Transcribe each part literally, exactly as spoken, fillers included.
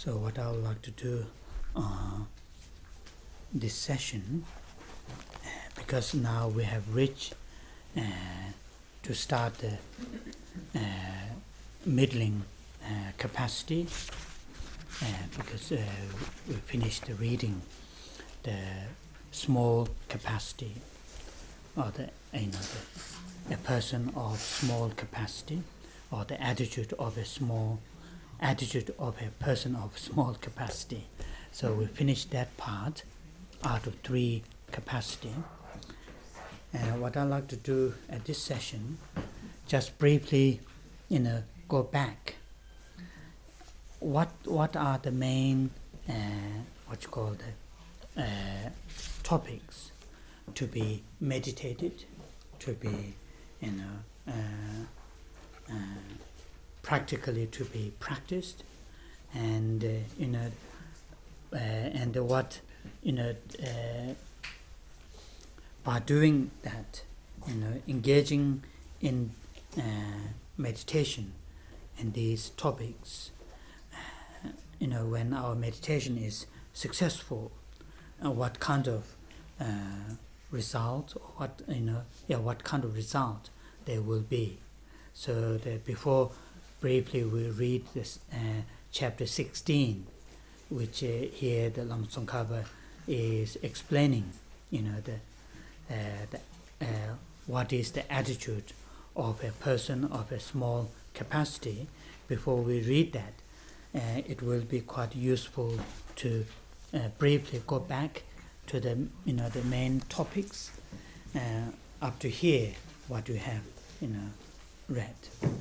So what I would like to do uh, this session, uh, because now we have reached uh, to start the uh, middling uh, capacity, uh, because uh, we finished the reading the small capacity, or the you know the, a person of small capacity, or the attitude of a small attitude of a person of small capacity. So we finished that part out of three capacity. And what I'd like to do at this session, just briefly, you know, go back. What what are the main uh, what you call the uh, topics to be meditated, to be you know uh, uh, practically to be practiced, and uh, you know uh, and what you know uh, by doing that, you know engaging in uh, meditation in these topics, uh, you know when our meditation is successful, uh, what kind of uh, result, or what you know yeah what kind of result there will be. So that before briefly we read this uh, chapter sixteen, which uh, here the Lama Tsongkhapa is explaining, you know, the, uh, the uh, what is the attitude of a person of a small capacity. Before we read that, uh, it will be quite useful to uh, briefly go back to the you know the main topics uh, up to here, what you have you know read.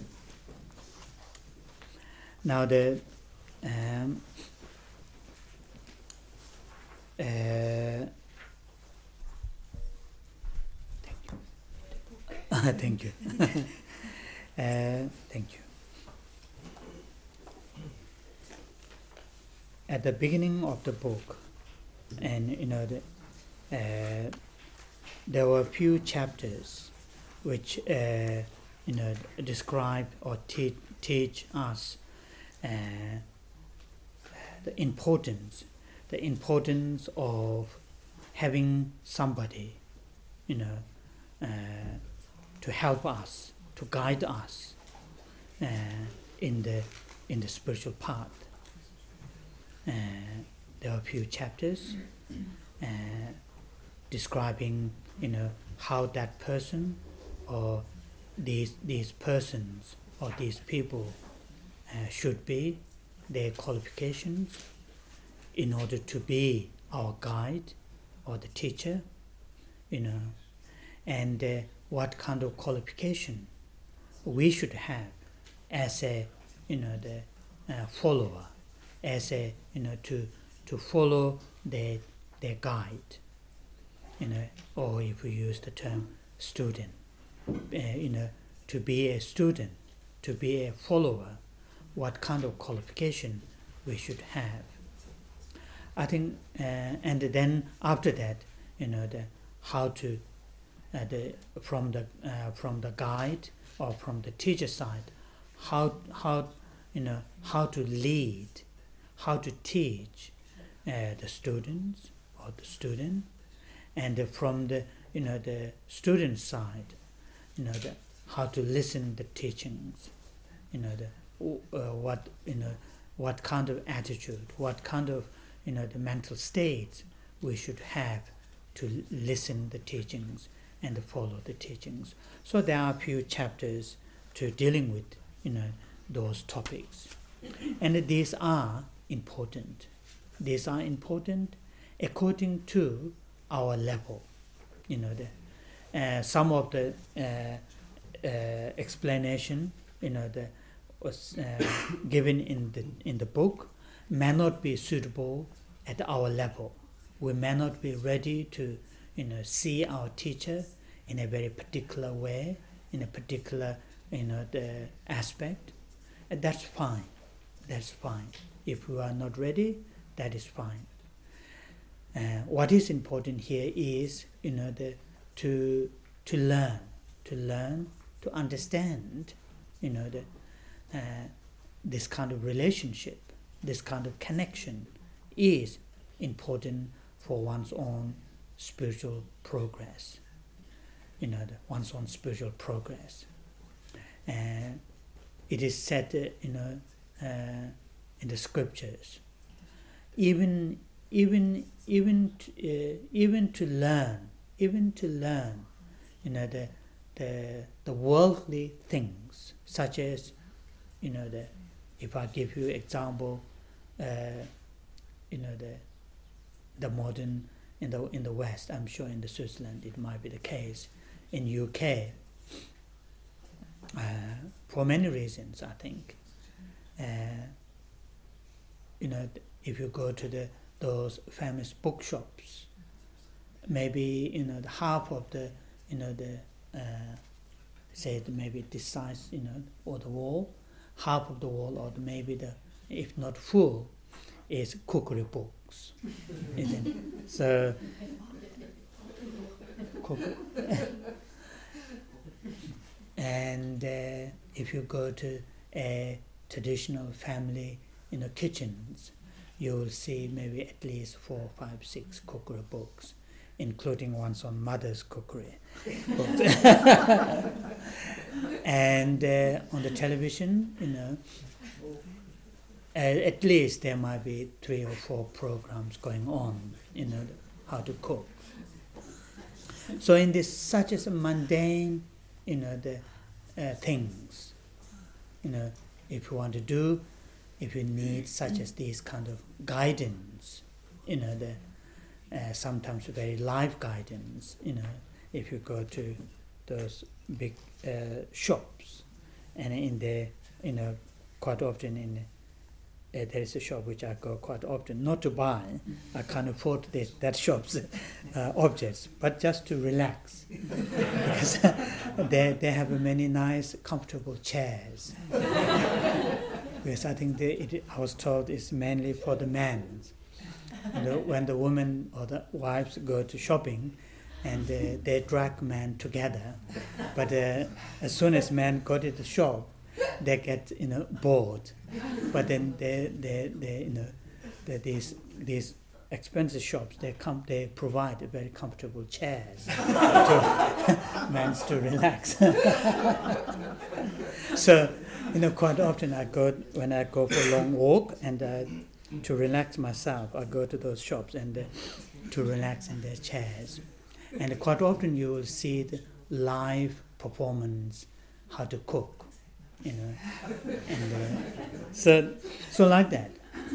Now the um, uh, thank you, thank you, uh, thank you. At the beginning of the book, and you know the, uh, there were a few chapters which uh, you know describe or te- teach us Uh, the importance, the importance of having somebody, you know, uh, to help us, to guide us uh, in the in the spiritual path. Uh, there are a few chapters uh, describing, you know, how that person or these these persons or these people Uh, should be, their qualifications in order to be our guide or the teacher, you know, and uh, what kind of qualification we should have as a, you know, the uh, follower, as a, you know, to to follow their their guide, you know, or if we use the term student, uh, you know, to be a student, to be a follower, what kind of qualification we should have. I think, uh, and then after that, you know, the how to, uh, the from the uh, from the guide or from the teacher side, how how you know how to lead, how to teach uh, the students or the student, and uh, from the you know the student side, you know the how to listen the teachings, you know the. Uh, what you know, what kind of attitude, what kind of you know the mental state we should have to l- listen the teachings and to follow the teachings. So there are a few chapters to dealing with you know those topics, and these are important. These are important according to our level. You know the uh, some of the uh, uh, explanation. You know the. was uh, given in the in the book may not be suitable at our level. We may not be ready to you know see our teacher in a very particular way, in a particular you know the aspect. And that's fine. That's fine. If we are not ready, that is fine. Uh, what is important here is you know the to to learn, to learn, to understand, you know the. Uh, this kind of relationship this kind of connection is important for one's own spiritual progress. You know, the, one's own spiritual progress. And it is said, uh, you know, uh, in the scriptures, even even even to, uh, even to learn, even to learn, you know, the the the worldly things, such as, you know, the if I give you example, uh, you know, the the modern in the in the West, I'm sure in the Switzerland it might be the case, in U K, uh, for many reasons, I think. Uh, you know, if you go to the those famous bookshops, maybe, you know, the half of the, you know, the uh, say maybe this size, you know, or the wall, half of the wall, or maybe the, if not full, is cookery books, isn't it? So, cookery. And uh, if you go to a traditional family, you know, kitchens, you will see maybe at least four, five, six cookery books, including ones on mother's cookery books. And uh, on the television, you know, uh, at least there might be three or four programs going on, you know, how to cook. So in this such as a mundane, you know, the uh, things, you know, if you want to do, if you need such as these kind of guidance, you know, the uh, sometimes very live guidance, you know, if you go to those big uh, shops, and in there, you know, quite often in uh, there is a shop which I go quite often, not to buy, I can't afford this, that shop's uh, objects, but just to relax. Because they, they have many nice, comfortable chairs. Because I think they, it, I was told it's mainly for the men. You know, when the women or the wives go to shopping, and uh, they drag men together, but uh, as soon as men go to the shop, they get, you know, bored. But then they, they, they you know, they, these these expensive shops, they come, they provide very comfortable chairs to men to relax. So, you know, quite often I go when I go for a long walk and uh, to relax myself, I go to those shops and uh, to relax in their chairs. And quite often you will see the live performance, how to cook, you know, and uh, so so like that.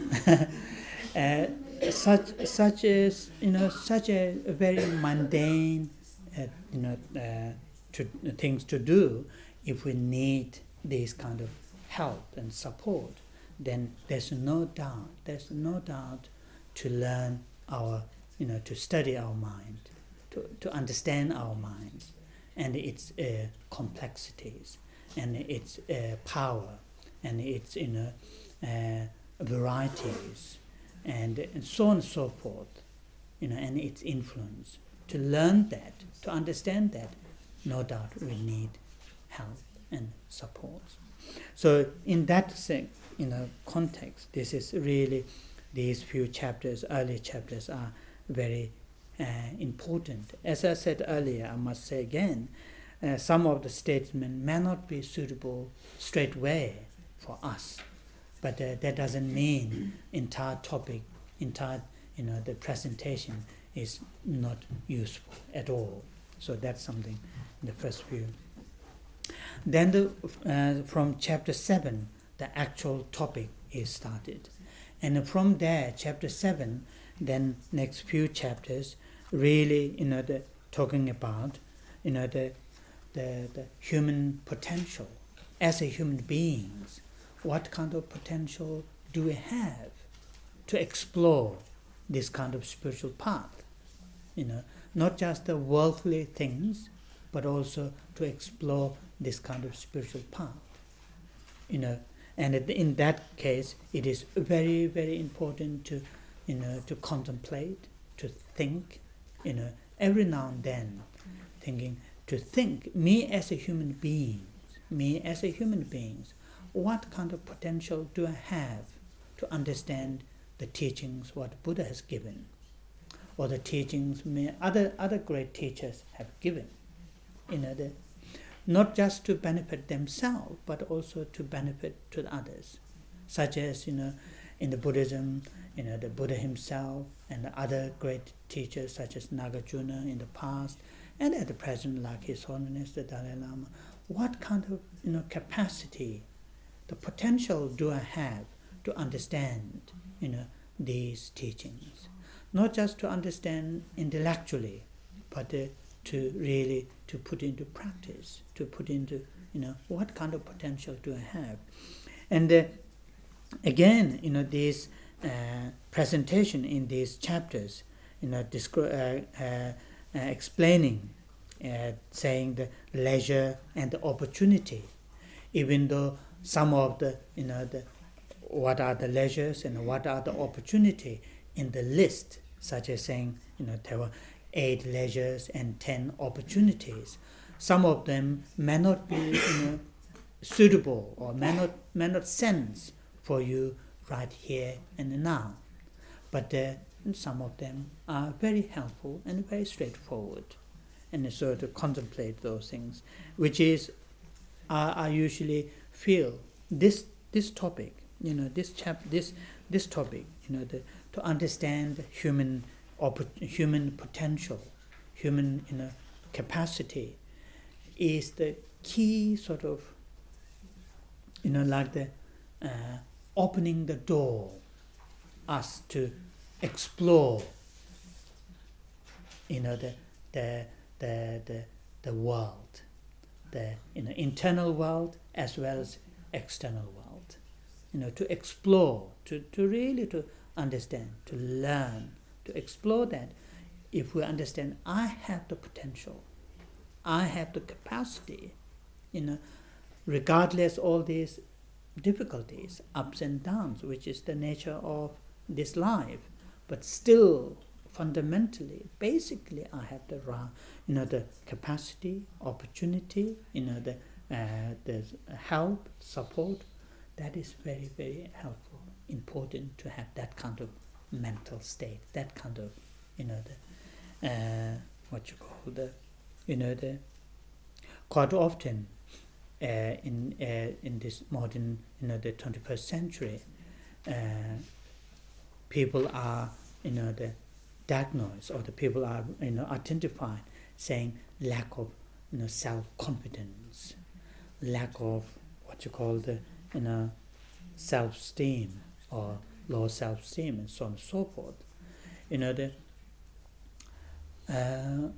uh, such such as you know such a, a very mundane, uh, you know, uh, to, things to do. If we need this kind of help and support, then there's no doubt. There's no doubt to learn our, you know, to study our mind. To, to understand our minds and its uh, complexities and its uh, power and its, you know, uh, varieties and, and so on and so forth, you know, and its influence. To learn that, to understand that, no doubt we need help and support. So in that sense, you know, context, this is really, these few chapters, early chapters are very Uh, important. As I said earlier, I must say again, uh, some of the statements may not be suitable straight away for us, but uh, that doesn't mean entire topic, entire, you know, the presentation is not useful at all. So that's something in the first view. Then the, uh, from chapter seven, the actual topic is started. And from there, chapter seven, then next few chapters, really, you know, the talking about, you know, the, the the human potential as a human beings. What kind of potential do we have to explore this kind of spiritual path? You know, not just the worldly things, but also to explore this kind of spiritual path. You know, and in that case, it is very, very important to, you know, to contemplate, to think, you know, every now and then, thinking, to think, me as a human being, me as a human being, what kind of potential do I have to understand the teachings what Buddha has given, or the teachings may other other great teachers have given. You know, the, not just to benefit themselves, but also to benefit to the others, such as, you know, in the Buddhism, you know, the Buddha himself and the other great teachers such as Nagarjuna in the past, and at the present, like His Holiness the Dalai Lama. What kind of, you know, capacity, the potential do I have to understand, you know, these teachings? Not just to understand intellectually, but uh, to really to put into practice, to put into, you know, what kind of potential do I have? And uh, again, you know, this uh, presentation in these chapters, you know, descri- uh, uh, uh, explaining, uh, saying the leisure and the opportunity, even though some of the, you know, the what are the leisures and what are the opportunity in the list, such as saying, you know, there were eight leisures and ten opportunities. Some of them may not be, you know, suitable or may not may not sense for you right here and now, but uh, some of them are very helpful and very straightforward, and so to contemplate those things, which is uh, I usually feel this this topic, you know, this chap this this topic, you know, the, to understand human opp- human potential, human, you know, capacity, is the key sort of, you know, like the uh, opening the door us to explore, you know, the the the the, the world, the, you know, internal world as well as external world, you know, to explore, to, to really to understand, to learn, to explore that. If we understand, I have the potential, I have the capacity, you know, regardless all these difficulties, ups and downs, which is the nature of this life, but still fundamentally, basically, I have the, you know, the capacity, opportunity, you know, the uh, the help, support. That is very, very helpful, important to have that kind of mental state, that kind of, you know, the uh, what you call the, you know, the quite often uh, in uh, in this modern, you know, the twenty-first century, uh, people are, you know, the diagnosed, or the people are, you know, identified, saying lack of, you know, self-confidence, lack of what you call the, you know, self-esteem or low self-esteem, and so on and so forth. You know, the uh,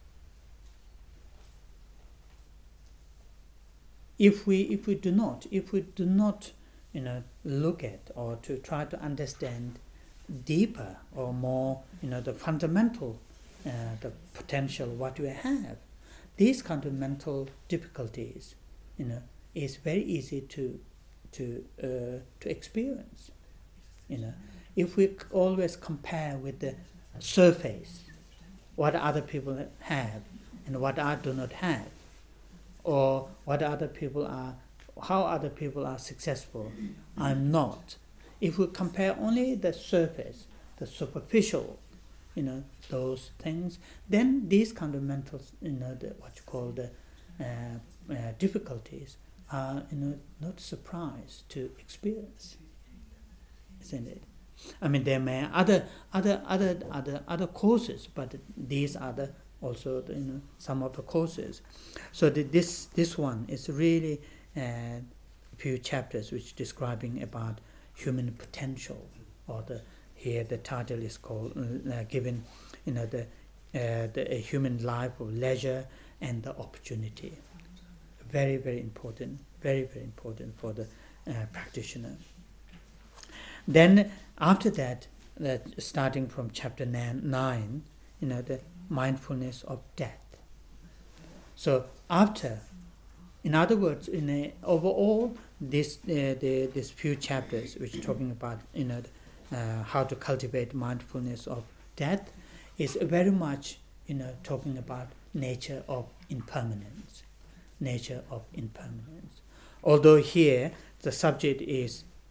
if we if we do not if we do not, you know, look at or to try to understand deeper or more, you know, the fundamental, uh, the potential what we have, these kind of mental difficulties, you know, is very easy to to uh, to experience. You know, if we always compare with the surface, what other people have and what I do not have, or what other people are, how other people are successful, I'm not. If we compare only the surface, the superficial, you know, those things, then these kind of mental, you know, the, what you call the uh, uh, difficulties are, you know, not surprised to experience, isn't it? I mean, there may other other other other other causes, but these are the also the, you know, some of the causes. So the, this this one is really a uh, few chapters which describing about human potential, or the here the title is called uh, given, you know, the uh, the a human life of leisure and the opportunity. Very, very important, very, very important for the uh, practitioner. Then after that, that starting from chapter nine, nine, you know, the mindfulness of death. So after, in other words, in a, overall, this uh, the these few chapters which are talking about, you know, uh, how to cultivate mindfulness of death, is very much, you know, talking about nature of impermanence, nature of impermanence. Although here the subject is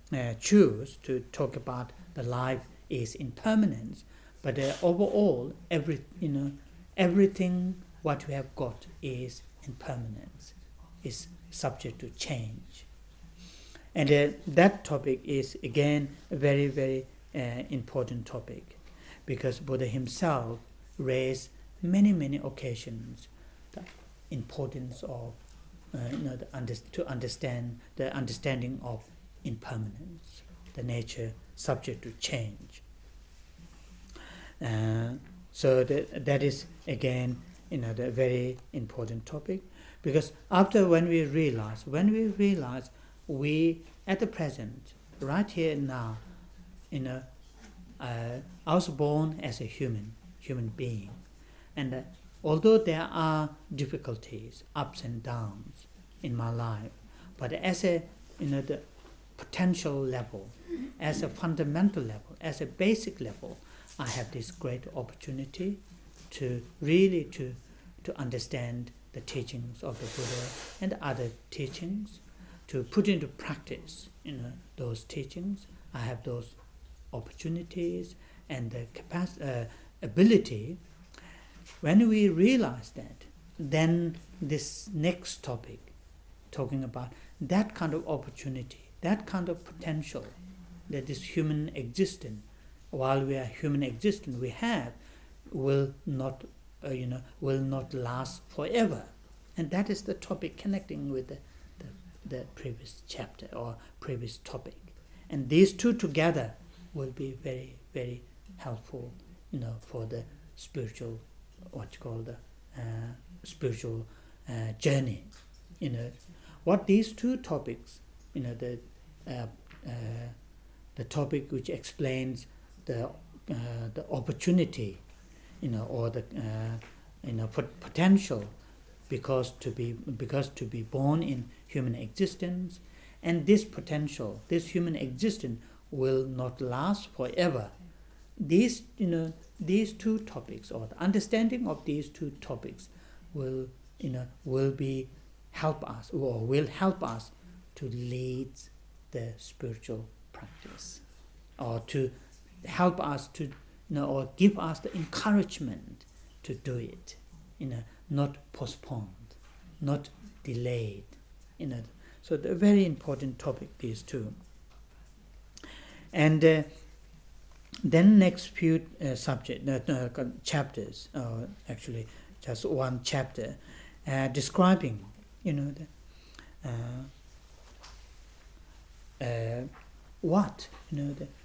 uh, choose to talk about the life is impermanence, but uh, overall, every you know, everything what we have got is impermanence, is subject to change, and uh, that topic is again a very very uh, important topic, because Buddha himself raised many many occasions the importance of uh, you know the under, to understand the understanding of impermanence, the nature subject to change. Uh, so that that is again you know the very important topic, because after when we realize when we realize we at the present right here and now, you know uh, I was born as a human human being, and uh, although there are difficulties, ups and downs in my life, but as a you know the potential level, as a fundamental level, as a basic level, I have this great opportunity to really to to understand the teachings of the Buddha and other teachings, to put into practice you know those teachings. I have those opportunities and the capacity, uh, ability. When we realize that, then this next topic, talking about that kind of opportunity, that kind of potential that this human existence, while we are human existence, we have, will not, uh, you know, will not last forever, and that is the topic connecting with the, the, the previous chapter or previous topic, and these two together will be very very helpful, you know, for the spiritual, what you call the uh, spiritual uh, journey, you know, what these two topics, you know, the uh, uh, the topic which explains the uh, the opportunity, you know, or the uh, you know pot- potential, because to be because to be born in human existence, and this potential, this human existence will not last forever. These you know these two topics, or the understanding of these two topics, will you know will be help us or will help us to lead the spiritual practice, or to help us to you know or give us the encouragement to do it, you know, not postponed, not delayed, you know. So the very important topic, these two. And uh, then next few uh, subject uh, uh, chapters, uh, actually just one chapter, uh, describing, you know, the, uh, uh, what you know the